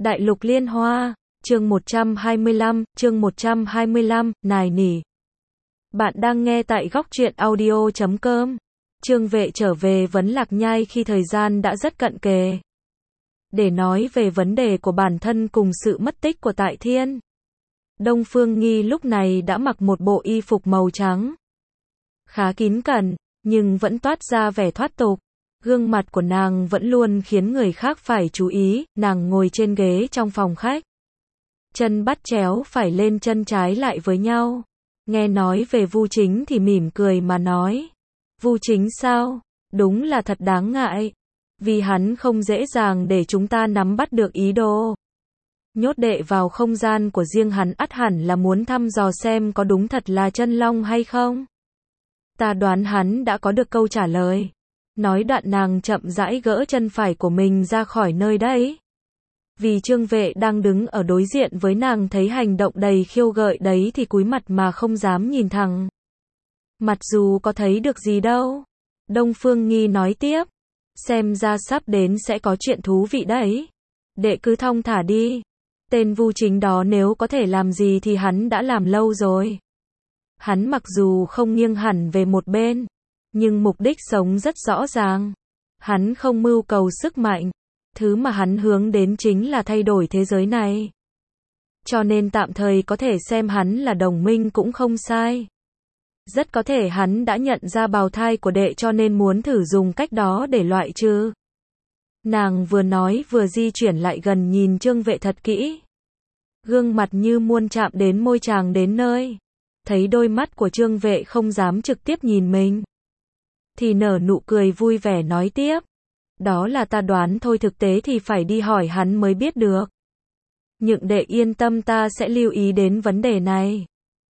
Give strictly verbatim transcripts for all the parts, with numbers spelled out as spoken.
Đại lục liên hoa, chương một trăm hai mươi lăm, chương một trăm hai mươi lăm, nài nỉ. Bạn đang nghe tại góc truyện audio chấm com. Trương Vệ trở về Vấn Lạc Nhai khi thời gian đã rất cận kề. Để nói về vấn đề của bản thân cùng sự mất tích của Tại Thiên. Đông Phương Nghi lúc này đã mặc một bộ y phục màu trắng. Khá kín cẩn, nhưng vẫn toát ra vẻ thoát tục. Gương mặt của nàng vẫn luôn khiến người khác phải chú ý, nàng ngồi trên ghế trong phòng khách. Chân bắt chéo phải lên chân trái lại với nhau. Nghe nói về Vu Chính thì mỉm cười mà nói. Vu Chính sao? Đúng là thật đáng ngại. Vì hắn không dễ dàng để chúng ta nắm bắt được ý đồ. Nhốt đệ vào không gian của riêng hắn ắt hẳn là muốn thăm dò xem có đúng thật là chân long hay không. Ta đoán hắn đã có được câu trả lời. Nói đoạn nàng chậm rãi gỡ chân phải của mình ra khỏi nơi đấy. Vì Trương Vệ đang đứng ở đối diện với nàng thấy hành động đầy khiêu gợi đấy thì cúi mặt mà không dám nhìn thẳng. Mặc dù có thấy được gì đâu. Đông Phương Nghi nói tiếp. Xem ra sắp đến sẽ có chuyện thú vị đấy. Đệ cứ thong thả đi. Tên Vu Chính đó nếu có thể làm gì thì hắn đã làm lâu rồi. Hắn mặc dù không nghiêng hẳn về một bên. Nhưng mục đích sống rất rõ ràng. Hắn không mưu cầu sức mạnh. Thứ mà hắn hướng đến chính là thay đổi thế giới này. Cho nên tạm thời có thể xem hắn là đồng minh cũng không sai. Rất có thể hắn đã nhận ra bào thai của đệ cho nên muốn thử dùng cách đó để loại trừ. Nàng vừa nói vừa di chuyển lại gần nhìn Trương Vệ thật kỹ. Gương mặt như muốn chạm đến môi chàng đến nơi. Thấy đôi mắt của Trương Vệ không dám trực tiếp nhìn mình. Thì nở nụ cười vui vẻ nói tiếp. Đó là ta đoán thôi, thực tế thì phải đi hỏi hắn mới biết được. Nhưng đệ yên tâm, ta sẽ lưu ý đến vấn đề này.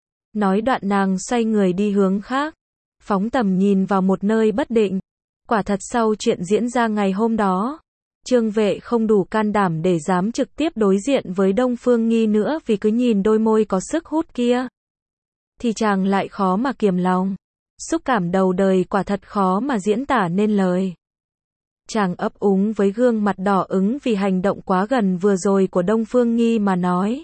Nói đoạn nàng xoay người đi hướng khác. Phóng tầm nhìn vào một nơi bất định. Quả thật sau chuyện diễn ra ngày hôm đó. Trương Vệ không đủ can đảm để dám trực tiếp đối diện với Đông Phương Nghi nữa, vì cứ nhìn đôi môi có sức hút kia. Thì chàng lại khó mà kiềm lòng. Xúc cảm đầu đời quả thật khó mà diễn tả nên lời. Chàng ấp úng với gương mặt đỏ ửng vì hành động quá gần vừa rồi của Đông Phương Nghi mà nói.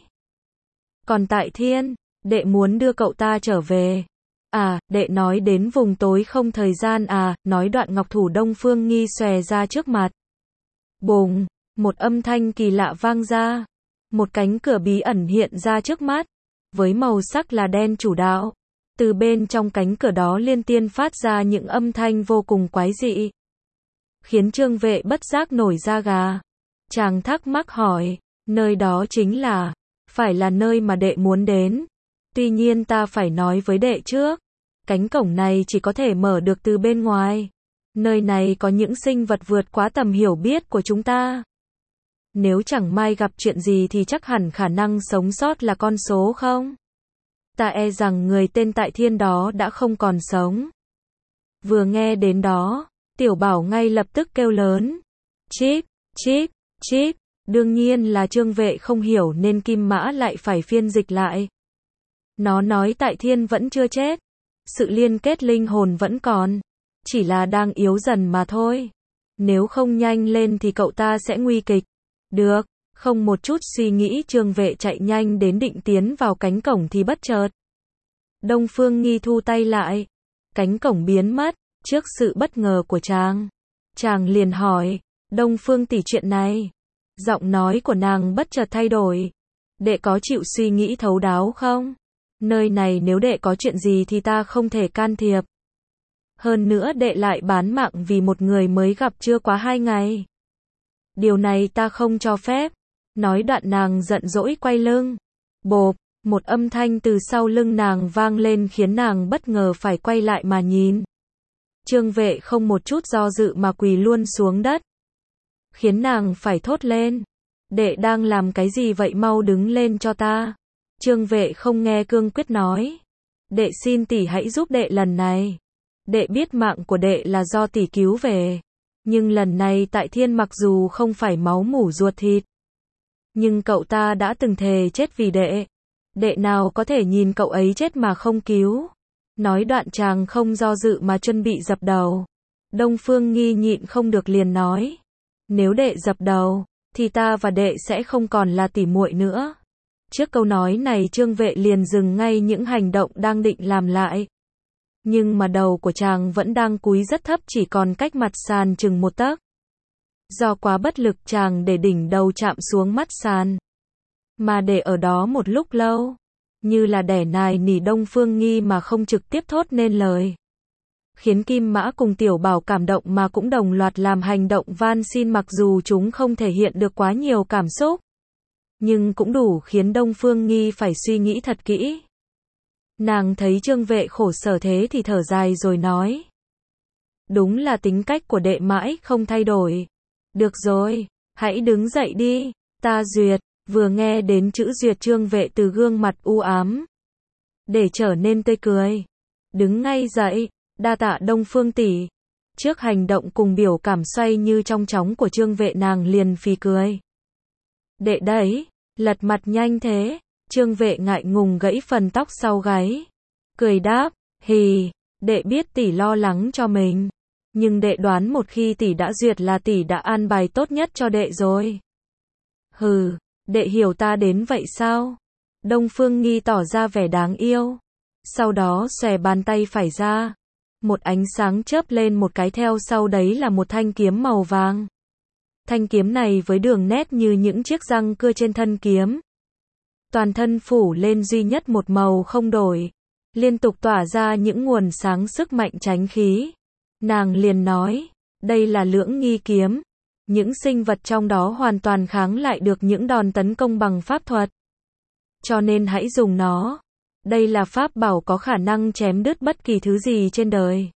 Còn Tại Thiên, đệ muốn đưa cậu ta trở về. À, đệ nói đến vùng tối không thời gian à, nói đoạn ngọc thủ Đông Phương Nghi xòe ra trước mặt. Bùng, một âm thanh kỳ lạ vang ra. Một cánh cửa bí ẩn hiện ra trước mắt. Với màu sắc là đen chủ đạo. Từ bên trong cánh cửa đó liên tiên phát ra những âm thanh vô cùng quái dị. Khiến Trương Vệ bất giác nổi da gà. Chàng thắc mắc hỏi, nơi đó chính là, phải là nơi mà đệ muốn đến. Tuy nhiên ta phải nói với đệ trước. Cánh cổng này chỉ có thể mở được từ bên ngoài. Nơi này có những sinh vật vượt quá tầm hiểu biết của chúng ta. Nếu chẳng may gặp chuyện gì thì chắc hẳn khả năng sống sót là con số không. Ta e rằng người tên Tại Thiên đó đã không còn sống. Vừa nghe đến đó, Tiểu Bảo ngay lập tức kêu lớn. Chip, chip, chip. Đương nhiên là Trương Vệ không hiểu nên Kim Mã lại phải phiên dịch lại. Nó nói Tại Thiên vẫn chưa chết. Sự liên kết linh hồn vẫn còn. Chỉ là đang yếu dần mà thôi. Nếu không nhanh lên thì cậu ta sẽ nguy kịch. Được. Không một chút suy nghĩ Trương Vệ chạy nhanh đến định tiến vào cánh cổng thì bất chợt. Đông Phương Nghi thu tay lại. Cánh cổng biến mất. Trước sự bất ngờ của chàng. Chàng liền hỏi. Đông Phương tỷ, chuyện này. Giọng nói của nàng bất chợt thay đổi. Đệ có chịu suy nghĩ thấu đáo không? Nơi này nếu đệ có chuyện gì thì ta không thể can thiệp. Hơn nữa đệ lại bán mạng vì một người mới gặp chưa quá hai ngày. Điều này ta không cho phép. Nói đoạn nàng giận dỗi quay lưng. Bộp, một âm thanh từ sau lưng nàng vang lên khiến nàng bất ngờ phải quay lại mà nhìn. Trương Vệ không một chút do dự mà quỳ luôn xuống đất. Khiến nàng phải thốt lên. Đệ đang làm cái gì vậy, mau đứng lên cho ta. Trương Vệ không nghe cương quyết nói. Đệ xin tỷ hãy giúp đệ lần này. Đệ biết mạng của đệ là do tỷ cứu về. Nhưng lần này Tại Thiên mặc dù không phải máu mủ ruột thịt. Nhưng cậu ta đã từng thề chết vì đệ. Đệ nào có thể nhìn cậu ấy chết mà không cứu. Nói đoạn chàng không do dự mà chuẩn bị dập đầu. Đông Phương Nghi nhịn không được liền nói. Nếu đệ dập đầu, thì ta và đệ sẽ không còn là tỉ muội nữa. Trước câu nói này Trương Vệ liền dừng ngay những hành động đang định làm lại. Nhưng mà đầu của chàng vẫn đang cúi rất thấp, chỉ còn cách mặt sàn chừng một tấc. Do quá bất lực chàng để đỉnh đầu chạm xuống mắt sàn. Mà để ở đó một lúc lâu, như là đẻ nài nỉ Đông Phương Nghi mà không trực tiếp thốt nên lời. Khiến Kim Mã cùng Tiểu Bảo cảm động mà cũng đồng loạt làm hành động van xin, mặc dù chúng không thể hiện được quá nhiều cảm xúc. Nhưng cũng đủ khiến Đông Phương Nghi phải suy nghĩ thật kỹ. Nàng thấy Trương Vệ khổ sở thế thì thở dài rồi nói. Đúng là tính cách của đệ mãi không thay đổi. Được rồi, hãy đứng dậy đi, ta duyệt. Vừa nghe đến chữ duyệt Trương Vệ từ gương mặt u ám để trở nên tươi cười. Đứng ngay dậy, đa tạ Đông Phương tỷ. Trước hành động cùng biểu cảm xoay như trong chóng của Trương Vệ, nàng liền phì cười. Đệ đấy, lật mặt nhanh thế. Trương Vệ ngại ngùng gãy phần tóc sau gáy. Cười đáp, hì, đệ biết tỷ lo lắng cho mình. Nhưng đệ đoán một khi tỷ đã duyệt là tỷ đã an bài tốt nhất cho đệ rồi. Hừ, đệ hiểu ta đến vậy sao? Đông Phương Nghi tỏ ra vẻ đáng yêu. Sau đó xòe bàn tay phải ra. Một ánh sáng chớp lên một cái, theo sau đấy là một thanh kiếm màu vàng. Thanh kiếm này với đường nét như những chiếc răng cưa trên thân kiếm. Toàn thân phủ lên duy nhất một màu không đổi. Liên tục tỏa ra những nguồn sáng sức mạnh chánh khí. Nàng liền nói, đây là Lưỡng Nghi kiếm. Những sinh vật trong đó hoàn toàn kháng lại được những đòn tấn công bằng pháp thuật. Cho nên hãy dùng nó. Đây là pháp bảo có khả năng chém đứt bất kỳ thứ gì trên đời.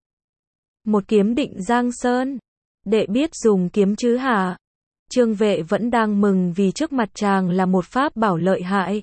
Một kiếm định giang sơn. Đệ biết dùng kiếm chứ hả? Trương Vệ vẫn đang mừng vì trước mặt chàng là một pháp bảo lợi hại.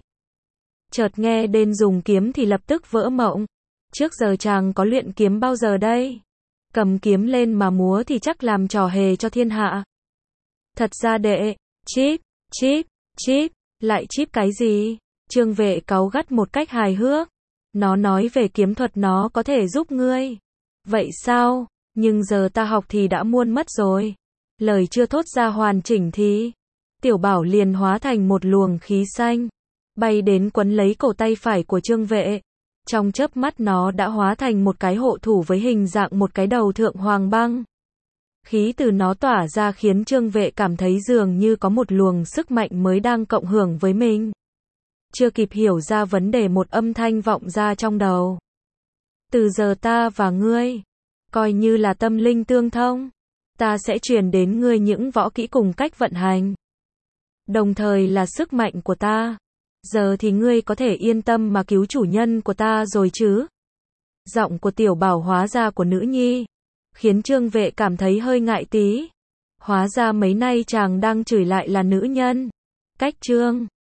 Chợt nghe đến dùng kiếm thì lập tức vỡ mộng. Trước giờ chàng có luyện kiếm bao giờ đây? Cầm kiếm lên mà múa thì chắc làm trò hề cho thiên hạ. Thật ra đệ, chíp, chíp, chíp, lại chíp cái gì? Trương Vệ cáu gắt một cách hài hước. Nó nói về kiếm thuật nó có thể giúp ngươi. Vậy sao? Nhưng giờ ta học thì đã muôn mất rồi. Lời chưa thốt ra hoàn chỉnh thì Tiểu Bảo liền hóa thành một luồng khí xanh, bay đến quấn lấy cổ tay phải của Trương Vệ. Trong chớp mắt nó đã hóa thành một cái hộ thủ với hình dạng một cái đầu thượng hoàng băng. Khí từ nó tỏa ra khiến Trương Vệ cảm thấy dường như có một luồng sức mạnh mới đang cộng hưởng với mình. Chưa kịp hiểu ra vấn đề, một âm thanh vọng ra trong đầu. Từ giờ ta và ngươi, coi như là tâm linh tương thông. Ta sẽ truyền đến ngươi những võ kỹ cùng cách vận hành. Đồng thời là sức mạnh của ta. Giờ thì ngươi có thể yên tâm mà cứu chủ nhân của ta rồi chứ? Giọng của Tiểu Bảo hóa ra của nữ nhi, khiến Trương Vệ cảm thấy hơi ngại tí. Hóa ra mấy nay chàng đang chửi lại là nữ nhân. Cách Trương